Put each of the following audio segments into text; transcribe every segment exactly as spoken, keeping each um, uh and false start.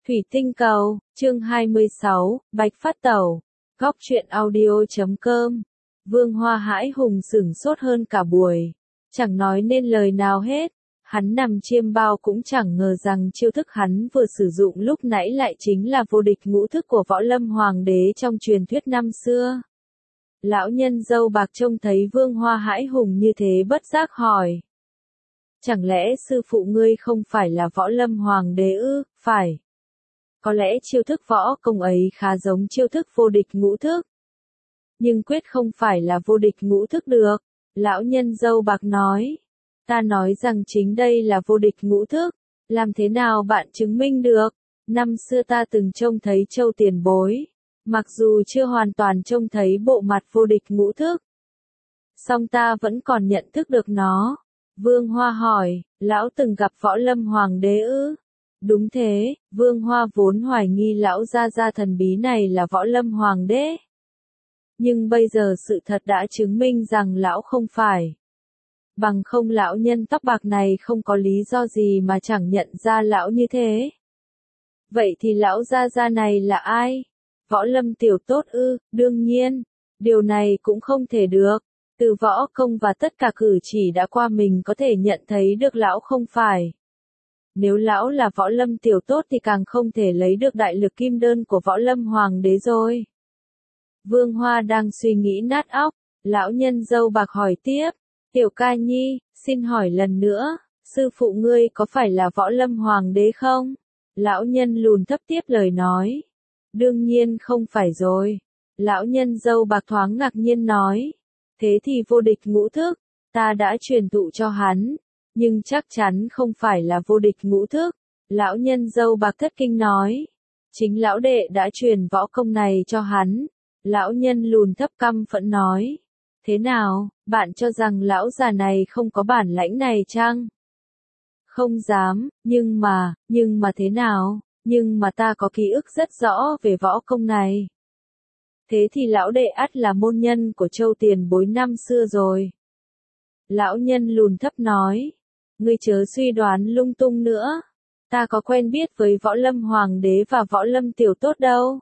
Thủy tinh cầu, chương hai mươi sáu, Bạch Phát Tẩu, góc truyện audio chấm com. Vương Hoa hãi hùng sửng sốt hơn cả buổi, chẳng nói nên lời nào hết. Hắn nằm chiêm bao cũng chẳng ngờ rằng chiêu thức hắn vừa sử dụng lúc nãy lại chính là vô địch ngũ thức của Võ Lâm Hoàng đế trong truyền thuyết năm xưa. Lão nhân râu bạc trông thấy Vương Hoa hãi hùng như thế bất giác hỏi. Chẳng lẽ sư phụ ngươi không phải là Võ Lâm Hoàng đế ư? Phải. Có lẽ chiêu thức võ công ấy khá giống chiêu thức vô địch ngũ thức. Nhưng quyết không phải là vô địch ngũ thức được. Lão nhân râu bạc nói. Ta nói rằng chính đây là vô địch ngũ thức. Làm thế nào bạn chứng minh được? Năm xưa ta từng trông thấy Châu tiền bối. Mặc dù chưa hoàn toàn trông thấy bộ mặt vô địch ngũ thức, song ta vẫn còn nhận thức được nó. Vương Hoa hỏi, lão từng gặp Võ Lâm Hoàng đế ư? Đúng thế, Vương Hoa vốn hoài nghi lão gia gia thần bí này là Võ Lâm Hoàng đế. Nhưng bây giờ sự thật đã chứng minh rằng lão không phải. Bằng không lão nhân tóc bạc này không có lý do gì mà chẳng nhận ra lão như thế. Vậy thì lão gia gia này là ai? Võ Lâm tiểu tốt ư? Đương nhiên, điều này cũng không thể được. Từ võ công và tất cả cử chỉ đã qua mình có thể nhận thấy được lão không phải. Nếu lão là Võ Lâm tiểu tốt thì càng không thể lấy được đại lực kim đơn của Võ Lâm Hoàng đế rồi. Vương Hoa đang suy nghĩ nát óc, lão nhân râu bạc hỏi tiếp, Tiểu Ca Nhi, xin hỏi lần nữa, sư phụ ngươi có phải là Võ Lâm Hoàng đế không? Lão nhân lùn thấp tiếp lời nói, đương nhiên không phải rồi. Lão nhân râu bạc thoáng ngạc nhiên nói, thế thì vô địch ngũ thức, ta đã truyền thụ cho hắn. Nhưng chắc chắn không phải là vô địch ngũ thức. Lão nhân râu bạc thất kinh nói. Chính lão đệ đã truyền võ công này cho hắn. Lão nhân lùn thấp căm phẫn nói. Thế nào, bạn cho rằng lão già này không có bản lãnh này chăng? Không dám, nhưng mà, nhưng mà thế nào? Nhưng mà ta có ký ức rất rõ về võ công này. Thế thì lão đệ ắt là môn nhân của Châu tiền bối năm xưa rồi. Lão nhân lùn thấp nói. Ngươi chớ suy đoán lung tung nữa. Ta có quen biết với Võ Lâm Hoàng đế và Võ Lâm tiểu tốt đâu.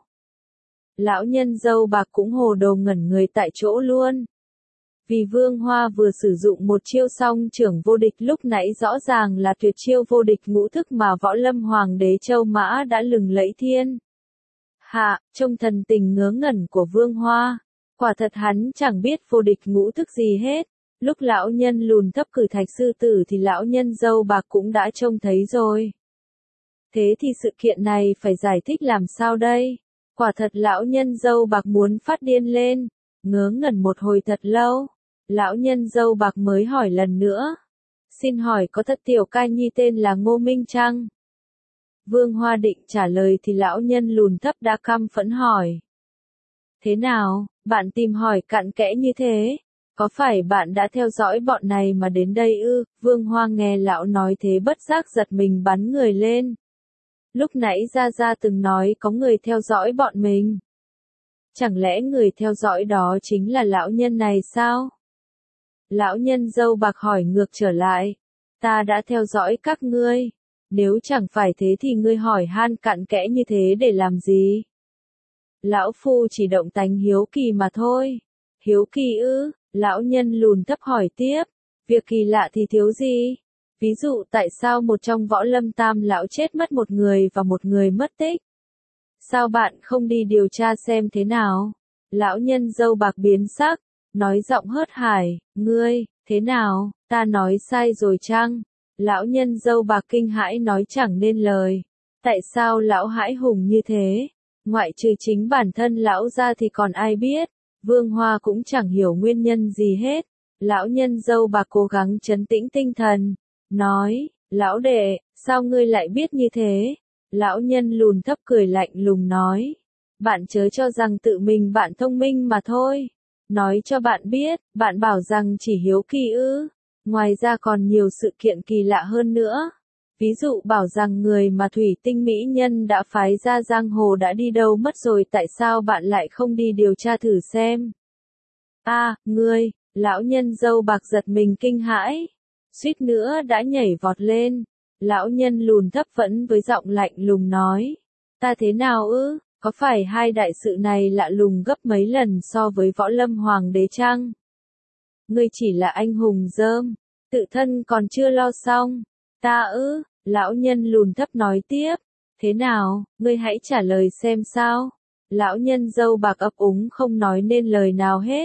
Lão nhân râu bạc cũng hồ đồ ngẩn người tại chỗ luôn. Vì Vương Hoa vừa sử dụng một chiêu song trưởng vô địch lúc nãy rõ ràng là tuyệt chiêu vô địch ngũ thức mà Võ Lâm Hoàng đế Châu Mã đã lừng lẫy thiên hạ. Trong thần tình ngớ ngẩn của Vương Hoa, quả thật hắn chẳng biết vô địch ngũ thức gì hết. Lúc lão nhân lùn thấp cử thạch sư tử thì lão nhân râu bạc cũng đã trông thấy rồi. Thế thì sự kiện này phải giải thích làm sao đây? Quả thật lão nhân râu bạc muốn phát điên lên, ngớ ngẩn một hồi thật lâu. Lão nhân râu bạc mới hỏi lần nữa. Xin hỏi có thật Tiểu Ca Nhi tên là Ngô Minh chăng? Vương Hoa định trả lời thì lão nhân lùn thấp đã căm phẫn hỏi. Thế nào, bạn tìm hỏi cặn kẽ như thế? Có phải bạn đã theo dõi bọn này mà đến đây ư? Vương Hoa nghe lão nói thế bất giác giật mình bắn người lên. Lúc nãy Gia Gia từng nói có người theo dõi bọn mình. Chẳng lẽ người theo dõi đó chính là lão nhân này sao? Lão nhân râu bạc hỏi ngược trở lại. Ta đã theo dõi các ngươi. Nếu chẳng phải thế thì ngươi hỏi han cặn kẽ như thế để làm gì? Lão Phu chỉ động tánh hiếu kỳ mà thôi. Hiếu kỳ ư? Lão nhân lùn thấp hỏi tiếp, việc kỳ lạ thì thiếu gì? Ví dụ tại sao một trong Võ Lâm tam lão chết mất một người và một người mất tích? Sao bạn không đi điều tra xem thế nào? Lão nhân râu bạc biến sắc, nói giọng hớt hải, ngươi, thế nào, ta nói sai rồi chăng? Lão nhân râu bạc kinh hãi nói chẳng nên lời. Tại sao lão hãi hùng như thế? Ngoại trừ chính bản thân lão ra thì còn ai biết? Vương Hoa cũng chẳng hiểu nguyên nhân gì hết. Lão nhân râu bạc cố gắng trấn tĩnh tinh thần. Nói, lão đệ, sao ngươi lại biết như thế? Lão nhân lùn thấp cười lạnh lùng nói. Bạn chớ cho rằng tự mình bạn thông minh mà thôi. Nói cho bạn biết, bạn bảo rằng chỉ hiếu kỳ ư. Ngoài ra còn nhiều sự kiện kỳ lạ hơn nữa. Ví dụ bảo rằng người mà thủy tinh mỹ nhân đã phái ra giang hồ đã đi đâu mất rồi, tại sao bạn lại không đi điều tra thử xem? A, à, ngươi, lão nhân râu bạc giật mình kinh hãi, suýt nữa đã nhảy vọt lên. Lão nhân lùn thấp vẫn với giọng lạnh lùng nói, Ta thế nào ư? Có phải hai đại sự này lạ lùng gấp mấy lần so với võ lâm hoàng đế chăng? Ngươi chỉ là anh hùng rơm, tự thân còn chưa lo xong. Ta ư? Lão nhân lùn thấp nói tiếp. Thế nào, ngươi hãy trả lời xem sao? Lão nhân râu bạc ấp úng không nói nên lời nào hết.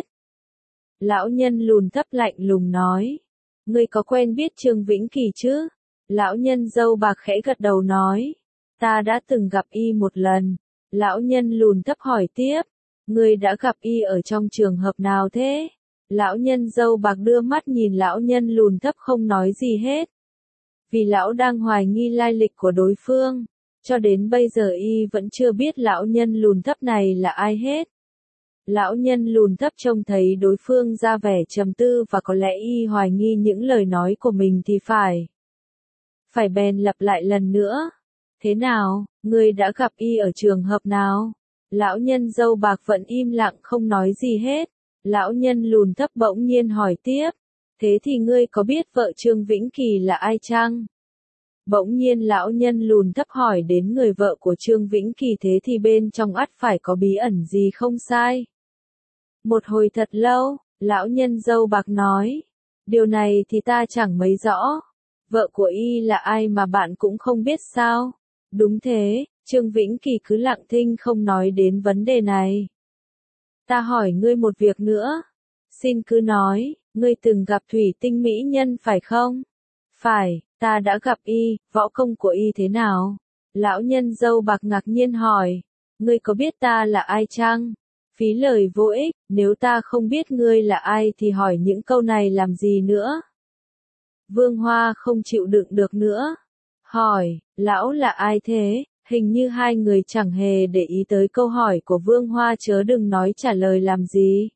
Lão nhân lùn thấp lạnh lùng nói. Ngươi có quen biết Trương Vĩnh Kỳ chứ? Lão nhân râu bạc khẽ gật đầu nói. Ta đã từng gặp y một lần. Lão nhân lùn thấp hỏi tiếp. Ngươi đã gặp y ở trong trường hợp nào thế? Lão nhân râu bạc đưa mắt nhìn lão nhân lùn thấp không nói gì hết. Vì lão đang hoài nghi lai lịch của đối phương. Cho đến bây giờ y vẫn chưa biết lão nhân lùn thấp này là ai hết. Lão nhân lùn thấp trông thấy đối phương ra vẻ trầm tư và có lẽ y hoài nghi những lời nói của mình thì phải. Phải bèn lặp lại lần nữa. Thế nào, ngươi đã gặp y ở trường hợp nào? Lão nhân râu bạc vẫn im lặng không nói gì hết. Lão nhân lùn thấp bỗng nhiên hỏi tiếp. Thế thì ngươi có biết vợ Trương Vĩnh Kỳ là ai chăng? Bỗng nhiên lão nhân lùn thấp hỏi đến người vợ của Trương Vĩnh Kỳ, thế thì bên trong ắt phải có bí ẩn gì không sai. Một hồi thật lâu, lão nhân râu bạc nói. Điều này thì ta chẳng mấy rõ. Vợ của y là ai mà bạn cũng không biết sao? Đúng thế, Trương Vĩnh Kỳ cứ lặng thinh không nói đến vấn đề này. Ta hỏi ngươi một việc nữa. Xin cứ nói, ngươi từng gặp thủy tinh mỹ nhân phải không? Phải, ta đã gặp y, võ công của y thế nào? Lão nhân râu bạc ngạc nhiên hỏi. Ngươi có biết ta là ai chăng? Phí lời vô ích, nếu ta không biết ngươi là ai thì hỏi những câu này làm gì nữa? Vương Hoa không chịu đựng được nữa. Hỏi, lão là ai thế? Hình như hai người chẳng hề để ý tới câu hỏi của Vương Hoa, chớ đừng nói trả lời làm gì.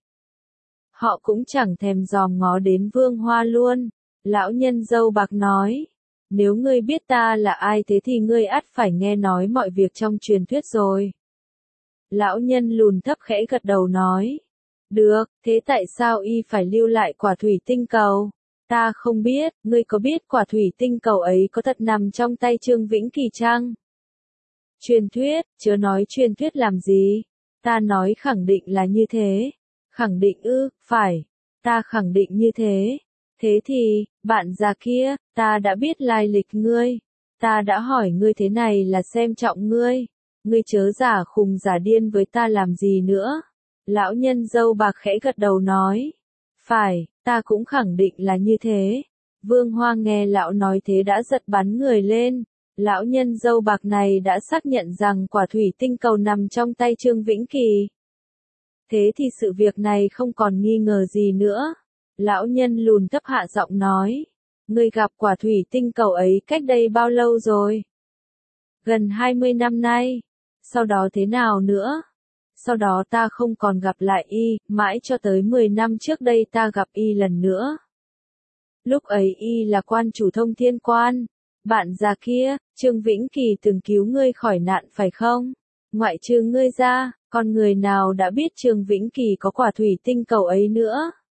Họ cũng chẳng thèm dòm ngó đến Vương Hoa luôn. Lão nhân râu bạc nói. Nếu ngươi biết ta là ai thế thì ngươi ắt phải nghe nói mọi việc trong truyền thuyết rồi. Lão nhân lùn thấp khẽ gật đầu nói. Được, thế tại sao y phải lưu lại quả thủy tinh cầu? Ta không biết, ngươi có biết quả thủy tinh cầu ấy có thật nằm trong tay Trương Vĩnh Kỳ chăng? Truyền thuyết, chớ nói truyền thuyết làm gì? Ta nói khẳng định là như thế. Khẳng định ư, phải. Ta khẳng định như thế. Thế thì, bạn già kia, ta đã biết lai lịch ngươi. Ta đã hỏi ngươi thế này là xem trọng ngươi. Ngươi chớ giả khùng giả điên với ta làm gì nữa. Lão nhân râu bạc khẽ gật đầu nói. Phải, ta cũng khẳng định là như thế. Vương Hoa nghe lão nói thế đã giật bắn người lên. Lão nhân râu bạc này đã xác nhận rằng quả thủy tinh cầu nằm trong tay Trương Vĩnh Kỳ. Thế thì sự việc này không còn nghi ngờ gì nữa. Lão nhân lùn thấp hạ giọng nói. Ngươi gặp quả thủy tinh cầu ấy cách đây bao lâu rồi? Gần hai mươi năm nay. Sau đó thế nào nữa? Sau đó ta không còn gặp lại y, mãi cho tới mười năm trước đây ta gặp y lần nữa. Lúc ấy y là quan chủ Thông Thiên Quan. Bạn già kia, Trương Vĩnh Kỳ từng cứu ngươi khỏi nạn phải không? Ngoại trừ ngươi ra, còn người nào đã biết Trương Vĩnh Kỳ có quả thủy tinh cầu ấy nữa?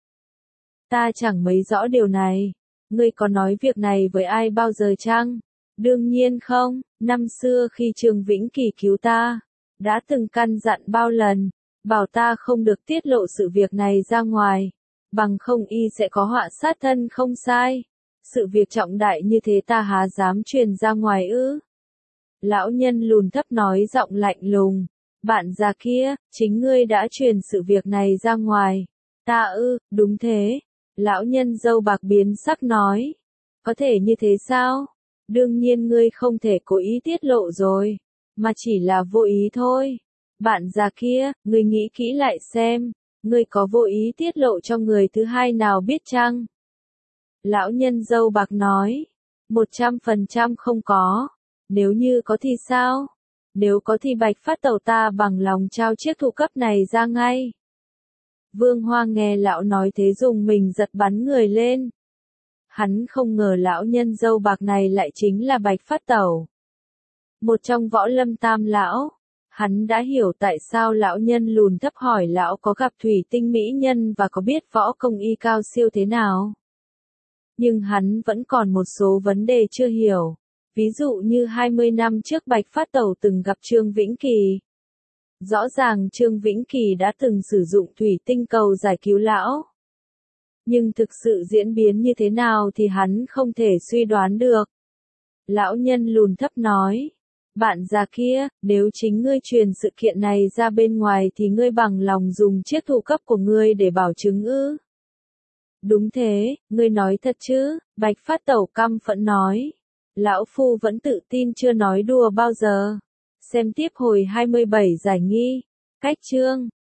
Ta chẳng mấy rõ điều này. Ngươi có nói việc này với ai bao giờ chăng? Đương nhiên không, năm xưa khi Trương Vĩnh Kỳ cứu ta, đã từng căn dặn bao lần, bảo ta không được tiết lộ sự việc này ra ngoài, bằng không y sẽ có họa sát thân không sai. Sự việc trọng đại như thế ta há dám truyền ra ngoài ư? Lão nhân lùn thấp nói giọng lạnh lùng. Bạn già kia, chính ngươi đã truyền sự việc này ra ngoài. Ta ư, đúng thế. Lão nhân râu bạc biến sắc nói. Có thể như thế sao? Đương nhiên ngươi không thể cố ý tiết lộ rồi, mà chỉ là vô ý thôi. Bạn già kia, ngươi nghĩ kỹ lại xem, ngươi có vô ý tiết lộ cho người thứ hai nào biết chăng? Lão nhân râu bạc nói. Một trăm phần trăm không có. Nếu như có thì sao? Nếu có thì Bạch Phát Tẩu ta bằng lòng trao chiếc thụ cấp này ra ngay. Vương Hoa nghe lão nói thế dùng mình giật bắn người lên. Hắn không ngờ lão nhân râu bạc này lại chính là Bạch Phát Tẩu. Một trong võ lâm tam lão. Hắn đã hiểu tại sao lão nhân lùn thấp hỏi lão có gặp thủy tinh mỹ nhân và có biết võ công y cao siêu thế nào. Nhưng hắn vẫn còn một số vấn đề chưa hiểu. Ví dụ như hai mươi năm trước Bạch Phát Tẩu từng gặp Trương Vĩnh Kỳ. Rõ ràng Trương Vĩnh Kỳ đã từng sử dụng thủy tinh cầu giải cứu lão. Nhưng thực sự diễn biến như thế nào thì hắn không thể suy đoán được. Lão nhân lùn thấp nói. Bạn già kia, nếu chính ngươi truyền sự kiện này ra bên ngoài thì ngươi bằng lòng dùng chiếc thủ cấp của ngươi để bảo chứng ư? Đúng thế, ngươi nói thật chứ? Bạch Phát Tẩu căm phẫn nói. Lão Phu vẫn tự tin chưa nói đùa bao giờ. Xem tiếp hồi hai mươi bảy giải nghi. Cách chương.